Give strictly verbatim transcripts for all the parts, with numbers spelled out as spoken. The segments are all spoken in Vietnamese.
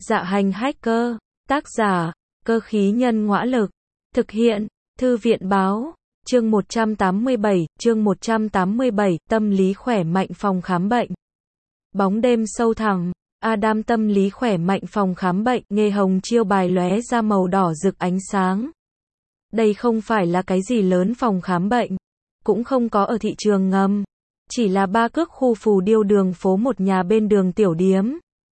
Dạ hành hacker, tác giả, cơ khí nhân ngõa lực, thực hiện, thư viện báo, chương một trăm tám mươi bảy, chương một trăm tám mươi bảy, tâm lý khỏe mạnh phòng khám bệnh. Bóng đêm sâu thẳm, Adam tâm lý khỏe mạnh phòng khám bệnh, nghe hồng chiêu bài lóe ra màu đỏ rực ánh sáng. Đây không phải là cái gì lớn phòng khám bệnh, cũng không có ở thị trường ngầm, chỉ là ba cước khu phù điêu đường phố một nhà bên đường tiểu điếm.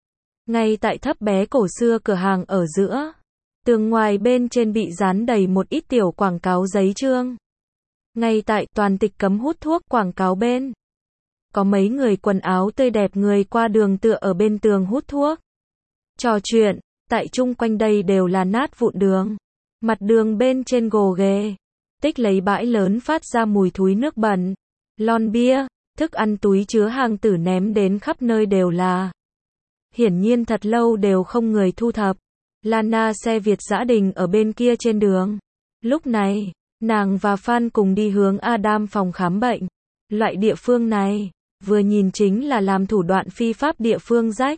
Ngay tại thấp bé cổ xưa cửa hàng ở giữa, tường ngoài bên trên bị dán đầy một ít tiểu quảng cáo giấy chương. Ngay tại toàn tịch cấm hút thuốc quảng cáo bên, có mấy người quần áo tươi đẹp người qua đường tựa ở bên tường hút thuốc, trò chuyện, tại chung quanh đây đều là nát vụn đường. Mặt đường bên trên gồ ghề, tích lấy bãi lớn phát ra mùi thúi nước bẩn, lon bia, thức ăn túi chứa hàng tử ném đến khắp nơi đều là. Hiển nhiên thật lâu đều không người thu thập. Lana xe Việt giã đình ở bên kia trên đường. Lúc này, nàng và Phan cùng đi hướng Adam phòng khám bệnh. Loại địa phương này, vừa nhìn chính là làm thủ đoạn phi pháp địa phương rách.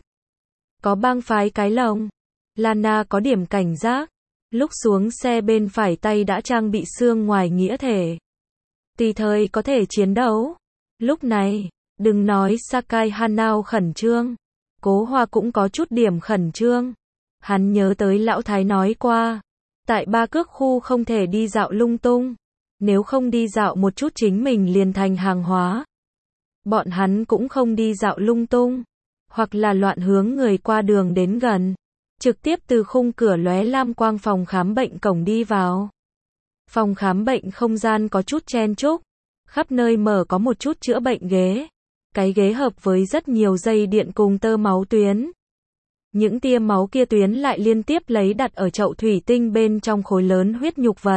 Có bang phái cái lồng. Lana có điểm cảnh giác. Lúc xuống xe bên phải tay đã trang bị xương ngoài nghĩa thể. Tùy thời có thể chiến đấu. Lúc này, đừng nói Sakai Hanao khẩn trương. Cố Hoa cũng có chút điểm khẩn trương. Hắn nhớ tới lão thái nói qua. Tại ba cước khu không thể đi dạo lung tung. Nếu không đi dạo một chút chính mình liền thành hàng hóa. Bọn hắn cũng không đi dạo lung tung. Hoặc là loạn hướng người qua đường đến gần. Trực tiếp từ khung cửa lóe lam quang phòng khám bệnh cổng đi vào. Phòng khám bệnh không gian có chút chen chúc. Khắp nơi mở có một chút chữa bệnh ghế. Cái ghế hợp với rất nhiều dây điện cùng tơ máu tuyến. Những tia máu kia tuyến lại liên tiếp lấy đặt ở chậu thủy tinh bên trong khối lớn huyết nhục vật.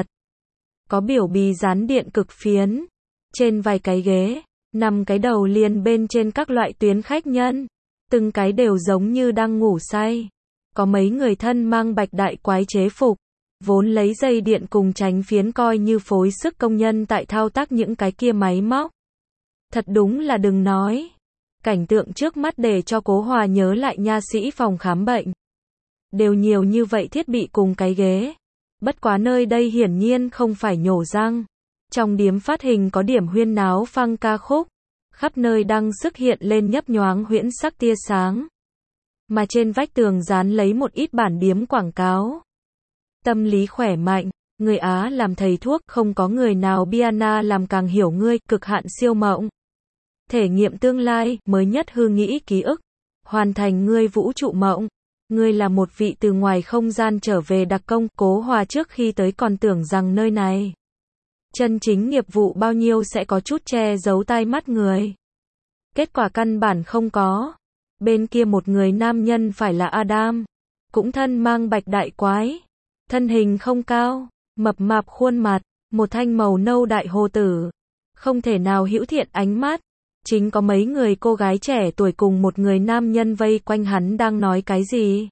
Có biểu bì dán điện cực phiến. Trên vài cái ghế, nằm cái đầu liền bên trên các loại tuyến khách nhân. Từng cái đều giống như đang ngủ say. Có mấy người thân mang bạch đại quái chế phục. Vốn lấy dây điện cùng tránh phiến coi như phối sức công nhân tại thao tác những cái kia máy móc. Thật đúng là đừng nói. Cảnh tượng trước mắt để cho Cố Hòa nhớ lại nha sĩ phòng khám bệnh. Đều nhiều như vậy thiết bị cùng cái ghế. Bất quá nơi đây hiển nhiên không phải nhổ răng. Trong điếm phát hình có điểm huyên náo phăng ca khúc. Khắp nơi đăng sức hiện lên nhấp nhoáng huyễn sắc tia sáng. Mà trên vách tường dán lấy một ít bản điếm quảng cáo. Tâm lý khỏe mạnh, người Á làm thầy thuốc, không có người nào piano làm càng hiểu ngươi, cực hạn siêu mộng. Thể nghiệm tương lai, mới nhất hư nghĩ ký ức, hoàn thành ngươi vũ trụ mộng. Ngươi là một vị từ ngoài không gian trở về đặc công. Cố Hòa trước khi tới còn tưởng rằng nơi này chân chính nghiệp vụ bao nhiêu sẽ có chút che giấu tai mắt người. Kết quả căn bản không có. Bên kia một người nam nhân phải là Adam, cũng thân mang bạch đại quái, thân hình không cao, mập mạp khuôn mặt, một thanh màu nâu đại hồ tử, không thể nào hữu thiện ánh mắt. Chính có mấy người cô gái trẻ tuổi cùng một người nam nhân vây quanh hắn đang nói cái gì.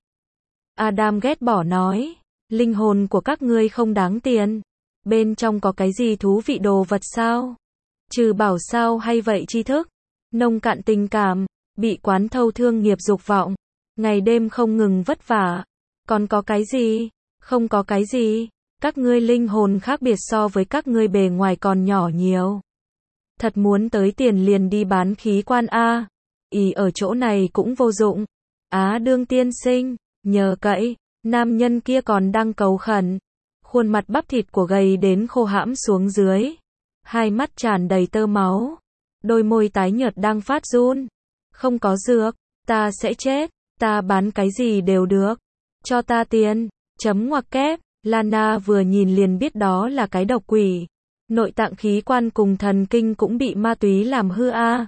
Adam ghét bỏ nói, linh hồn của các ngươi không đáng tiền. Bên trong có cái gì thú vị đồ vật sao? Trừ bảo sao hay vậy tri thức, nông cạn tình cảm, bị quán thâu thương nghiệp dục vọng, ngày đêm không ngừng vất vả. Còn có cái gì? Không có cái gì. Các ngươi linh hồn khác biệt so với các ngươi bề ngoài còn nhỏ nhiều. Thật muốn tới tiền liền đi bán khí quan a. Ý ở chỗ này cũng vô dụng. Á đương tiên sinh, nhờ cậy. Nam nhân kia còn đang cầu khẩn. Khuôn mặt bắp thịt của gầy đến khô hãm xuống dưới. Hai mắt tràn đầy tơ máu. Đôi môi tái nhợt đang phát run. Không có dược, ta sẽ chết. Ta bán cái gì đều được. Cho ta tiền. Chấm ngoặc kép. Lana vừa nhìn liền biết đó là cái độc quỷ. Nội tạng khí quan cùng thần kinh cũng bị ma túy làm hư a.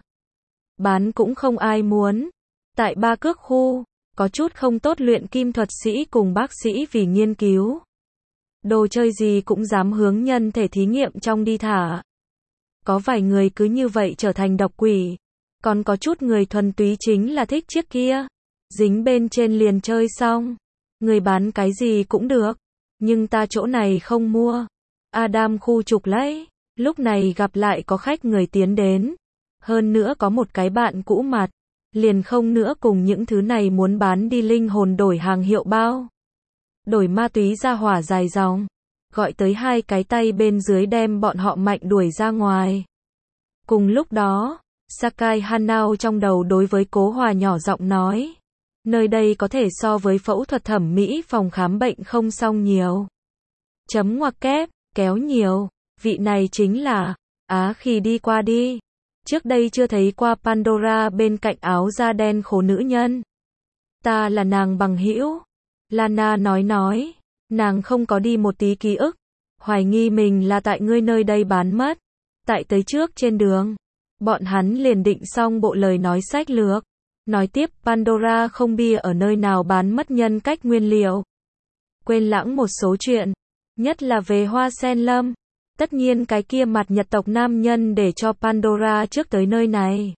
Bán cũng không ai muốn. Tại ba cước khu, có chút không tốt luyện kim thuật sĩ cùng bác sĩ vì nghiên cứu. Đồ chơi gì cũng dám hướng nhân thể thí nghiệm trong đi thả. Có vài người cứ như vậy trở thành độc quỷ. Còn có chút người thuần túy chính là thích chiếc kia. Dính bên trên liền chơi xong. Người bán cái gì cũng được. Nhưng ta chỗ này không mua. Adam khu trục lấy. Lúc này gặp lại có khách người tiến đến. Hơn nữa có một cái bạn cũ mặt. liền không nữa cùng những thứ này muốn bán đi linh hồn đổi hàng hiệu bao. Đổi ma túy ra hỏa dài dòng. Gọi tới hai cái tay bên dưới đem bọn họ mạnh đuổi ra ngoài. Cùng lúc đó, Sakai Hanao trong đầu đối với Cố Hòa nhỏ giọng nói. Nơi đây có thể so với phẫu thuật thẩm mỹ phòng khám bệnh không xong nhiều. Chấm ngoặc kép, kéo nhiều. Vị này chính là, Á Khì đi qua đi. Trước đây chưa thấy qua Pandora bên cạnh áo da đen khổ nữ nhân. Ta là nàng bằng hữu. Lana nói nói. Nàng không có đi một tí ký ức. Hoài nghi mình là tại ngươi nơi đây bán mất. Tại tới trước trên đường. Bọn hắn liền định xong bộ lời nói sách lược. Nói tiếp Pandora không bia ở nơi nào bán mất nhân cách nguyên liệu. Quên lãng một số chuyện. Nhất là về Hoa Sen Lâm. Tất nhiên cái kia mặt Nhật tộc nam nhân để cho Pandora trước tới nơi này.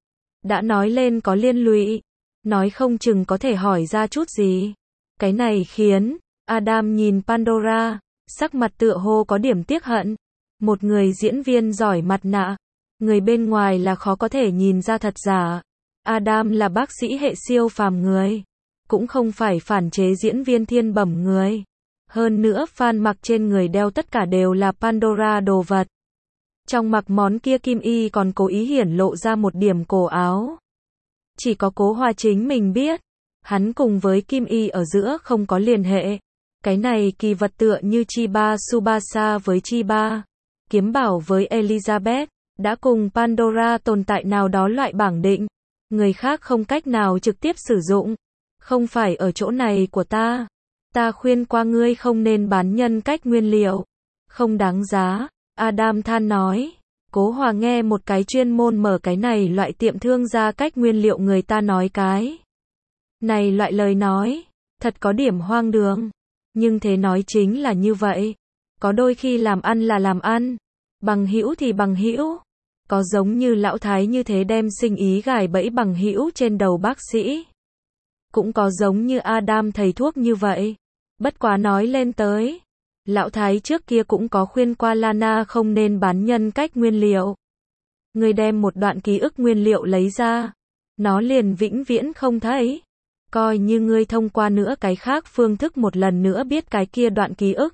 Đã nói lên có liên lụy. Nói không chừng có thể hỏi ra chút gì. Cái này khiến Adam nhìn Pandora. Sắc mặt tựa hồ có điểm tiếc hận. Một người diễn viên giỏi mặt nạ. Người bên ngoài là khó có thể nhìn ra thật giả. Adam là bác sĩ hệ siêu phàm người. Cũng không phải phản chế diễn viên thiên bẩm người. Hơn nữa fan mặc trên người đeo tất cả đều là Pandora đồ vật. Trong mặc món kia Kim Y còn cố ý hiển lộ ra một điểm cổ áo. Chỉ có Cố Hòa chính mình biết. Hắn cùng với Kim Y ở giữa không có liên hệ. Cái này kỳ vật tựa như Chiba Tsubasa với Chiba. Kiếm Bảo với Elizabeth. Đã cùng Pandora tồn tại nào đó loại bảng định. Người khác không cách nào trực tiếp sử dụng. Không phải ở chỗ này của ta. Ta khuyên qua ngươi không nên bán nhân cách nguyên liệu. Không đáng giá. Adam than nói. Cố Hòa nghe một cái chuyên môn mở cái này loại tiệm thương gia cách nguyên liệu người ta nói cái. Này loại lời nói. Thật có điểm hoang đường. Nhưng thế nói chính là như vậy. Có đôi khi làm ăn là làm ăn. Bằng hữu thì bằng hữu. Có giống như lão thái như thế đem sinh ý gài bẫy bằng hữu trên đầu bác sĩ. Cũng có giống như Adam thầy thuốc như vậy. Bất quá nói lên tới. Lão thái trước kia cũng có khuyên qua Lana không nên bán nhân cách nguyên liệu. Người đem một đoạn ký ức nguyên liệu lấy ra. Nó liền vĩnh viễn không thấy. Coi như ngươi thông qua nữa cái khác phương thức một lần nữa biết cái kia đoạn ký ức.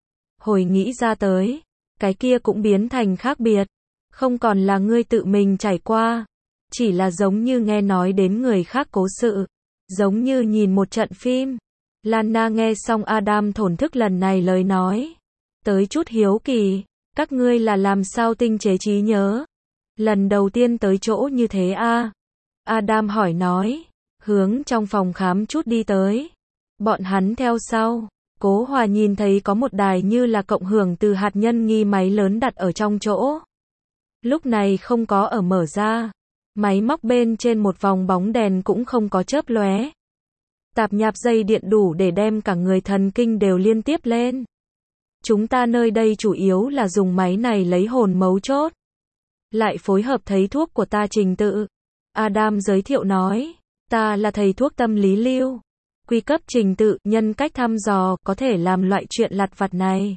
Hồi nghĩ ra tới. Cái kia cũng biến thành khác biệt. Không còn là ngươi tự mình trải qua. Chỉ là giống như nghe nói đến người khác cố sự. Giống như nhìn một trận phim. Lana nghe xong Adam thổn thức lần này lời nói. Tới chút hiếu kỳ. Các ngươi là làm sao tinh chế trí nhớ? Lần đầu tiên tới chỗ như thế a à? Adam hỏi nói. Hướng trong phòng khám chút đi tới. Bọn hắn theo sau. Cố Hòa nhìn thấy có một đài như là cộng hưởng từ hạt nhân nghi máy lớn đặt ở trong chỗ. Lúc này không có ở mở ra. Máy móc bên trên một vòng bóng đèn cũng không có chớp lóe. Tạp nhạp dây điện đủ để đem cả người thần kinh đều liên tiếp lên. Chúng ta nơi đây chủ yếu là dùng máy này lấy hồn mấu chốt. Lại phối hợp thầy thuốc của ta trình tự. Adam giới thiệu nói. Ta là thầy thuốc tâm lý lưu. Quy cấp trình tự, nhân cách thăm dò, có thể làm loại chuyện lặt vặt này.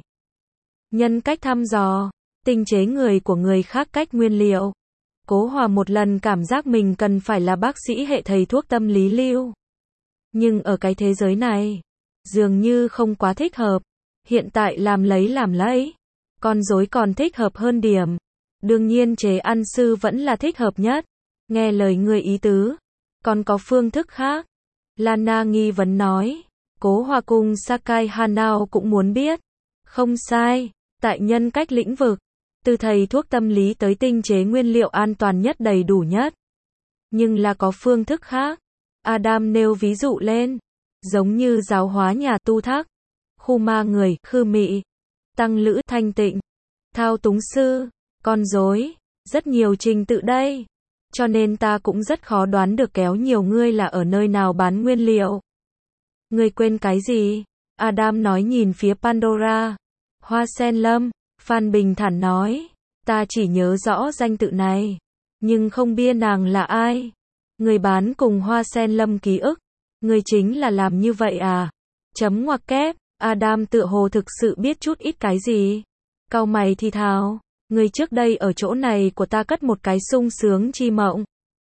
Nhân cách thăm dò. Tinh chế người của người khác cách nguyên liệu. Cố Hòa một lần cảm giác mình cần phải là bác sĩ hệ thầy thuốc tâm lý lưu. Nhưng ở cái thế giới này, dường như không quá thích hợp. Hiện tại làm lấy làm lấy. Con rối còn thích hợp hơn điểm. Đương nhiên chế ăn sư vẫn là thích hợp nhất. Nghe lời người ý tứ. Còn có phương thức khác. Lana nghi vấn nói. Cố Hòa cùng Sakai Hanao cũng muốn biết. Không sai. Tại nhân cách lĩnh vực. Từ thầy thuốc tâm lý tới tinh chế nguyên liệu an toàn nhất đầy đủ nhất. Nhưng là có phương thức khác. Adam nêu ví dụ lên. Giống như giáo hóa nhà tu thác. Khu ma người, khư mị. Tăng lữ, thanh tịnh. Thao túng sư. Con rối. Rất nhiều trình tự đây. Cho nên ta cũng rất khó đoán được kéo nhiều ngươi là ở nơi nào bán nguyên liệu. Ngươi quên cái gì? Adam nói nhìn phía Pandora. Hoa Sen Lâm. Phan Bình thản nói. Ta chỉ nhớ rõ danh tự này. Nhưng không biết nàng là ai. Người bán cùng Hoa Sen Lâm ký ức. Người chính là làm như vậy à? Chấm ngoặc kép. Adam tựa hồ thực sự biết chút ít cái gì. Cau mày thì thào. Người trước đây ở chỗ này của ta cất một cái sung sướng chi mộng.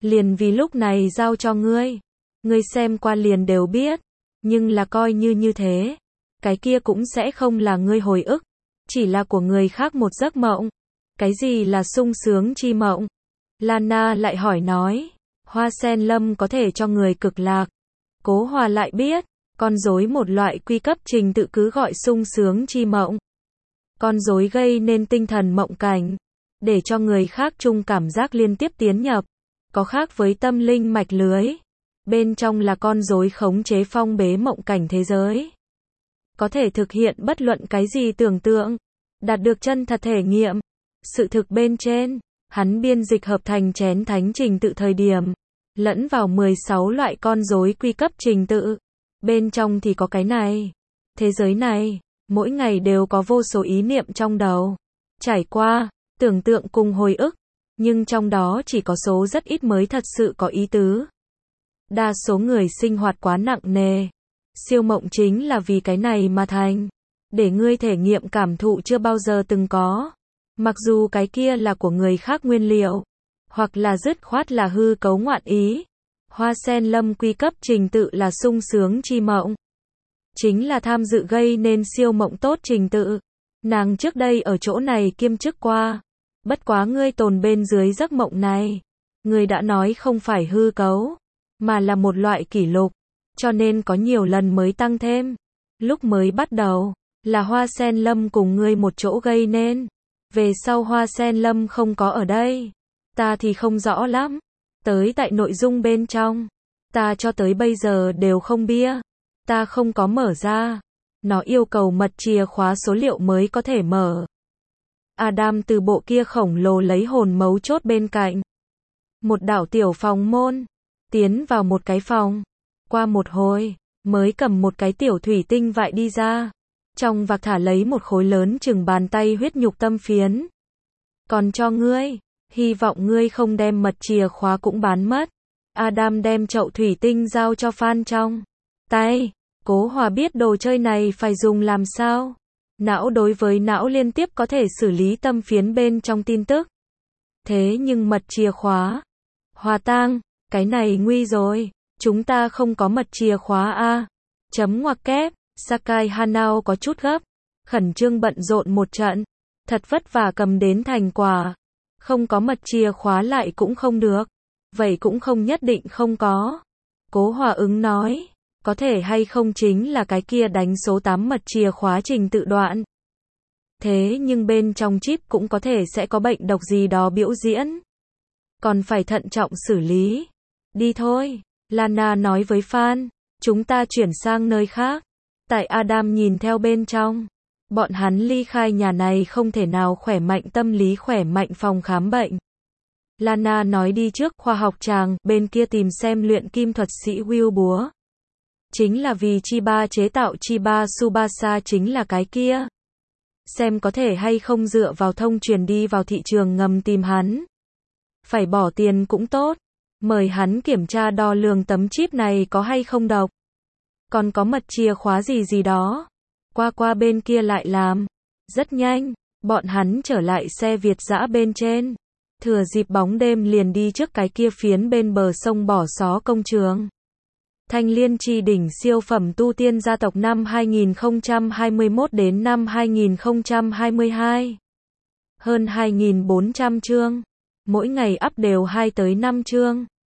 liền vì lúc này giao cho ngươi. Ngươi xem qua liền đều biết, nhưng là coi như như thế, cái kia cũng sẽ không là ngươi hồi ức, chỉ là của người khác một giấc mộng. Cái gì là sung sướng chi mộng? Lana lại hỏi nói, Hoa Sen Lâm có thể cho người cực lạc. Cố Hòa lại biết, con rối một loại quy cấp trình tự cứ gọi sung sướng chi mộng. Con rối gây nên tinh thần mộng cảnh, để cho người khác chung cảm giác liên tiếp tiến nhập, có khác với tâm linh mạch lưới. Bên trong là con rối khống chế phong bế mộng cảnh thế giới. Có thể thực hiện bất luận cái gì tưởng tượng, đạt được chân thật thể nghiệm. Sự thực bên trên, hắn biên dịch hợp thành chén thánh trình tự thời điểm, lẫn vào mười sáu loại con rối quy cấp trình tự. Bên trong thì có cái này. Thế giới này, mỗi ngày đều có vô số ý niệm trong đầu. Trải qua, tưởng tượng cùng hồi ức, nhưng trong đó chỉ có số rất ít mới thật sự có ý tứ. Đa số người sinh hoạt quá nặng nề. Siêu mộng chính là vì cái này mà thành. Để ngươi thể nghiệm cảm thụ chưa bao giờ từng có. Mặc dù cái kia là của người khác nguyên liệu, hoặc là dứt khoát là hư cấu ngoạn ý. Hoa Sen Lâm quy cấp trình tự là sung sướng chi mộng. Chính là tham dự gây nên siêu mộng tốt trình tự. Nàng trước đây ở chỗ này kiêm chức qua. Bất quá ngươi tồn bên dưới giấc mộng này. Ngươi đã nói không phải hư cấu, mà là một loại kỷ lục. Cho nên có nhiều lần mới tăng thêm. Lúc mới bắt đầu, là Hoa Sen Lâm cùng ngươi một chỗ gây nên. Về sau Hoa Sen Lâm không có ở đây. Ta thì không rõ lắm. Tới tại nội dung bên trong, ta cho tới bây giờ đều không bia. Ta không có mở ra. Nó yêu cầu mật chìa khóa số liệu mới có thể mở. Adam từ bộ kia khổng lồ lấy hồn mấu chốt bên cạnh. Một đảo tiểu phòng môn. Tiến vào một cái phòng. Qua một hồi, mới cầm một cái tiểu thủy tinh vại đi ra. Trong vạc thả lấy một khối lớn chừng bàn tay huyết nhục tâm phiến. Còn cho ngươi, hy vọng ngươi không đem mật chìa khóa cũng bán mất. Adam đem chậu thủy tinh giao cho Phan trong tay. Cố Hòa biết đồ chơi này phải dùng làm sao. Não đối với não liên tiếp có thể xử lý tâm phiến bên trong tin tức. Thế nhưng mật chìa khóa. Hòa Tang, cái này nguy rồi. Chúng ta không có mật chìa khóa a. Chấm ngoặc kép. Sakai Hanao có chút gấp. Khẩn trương bận rộn một trận. Thật vất vả cầm đến thành quả. Không có mật chìa khóa lại cũng không được. Vậy cũng không nhất định không có. Cố Hòa ứng nói. Có thể hay không chính là cái kia đánh số tám mật chìa khóa trình tự đoạn. Thế nhưng bên trong chip cũng có thể sẽ có bệnh độc gì đó biểu diễn. Còn phải thận trọng xử lý. Đi thôi. Lana nói với Phan. Chúng ta chuyển sang nơi khác. Tại Adam nhìn theo bên trong. Bọn hắn ly khai nhà này không thể nào khỏe mạnh tâm lý khỏe mạnh phòng khám bệnh. Lana nói đi trước khoa học tràng, bên kia tìm xem luyện kim thuật sĩ Will búa. Chính là vì Chiba chế tạo Chiba Tsubasa chính là cái kia. Xem có thể hay không dựa vào thông truyền đi vào thị trường ngầm tìm hắn. Phải bỏ tiền cũng tốt. Mời hắn kiểm tra đo lường tấm chip này có hay không độc. Còn có mật chìa khóa gì gì đó. Qua qua bên kia lại làm. Rất nhanh, bọn hắn trở lại xe Việt dã bên trên. Thừa dịp bóng đêm liền đi trước cái kia phiến bên bờ sông bỏ xó công trường. Thanh Liên Chi đỉnh siêu phẩm tu tiên gia tộc năm hai nghìn không trăm hai mươi mốt đến năm hai nghìn không trăm hai mươi hai. Hơn hai nghìn bốn trăm chương. Mỗi ngày up đều hai tới năm chương.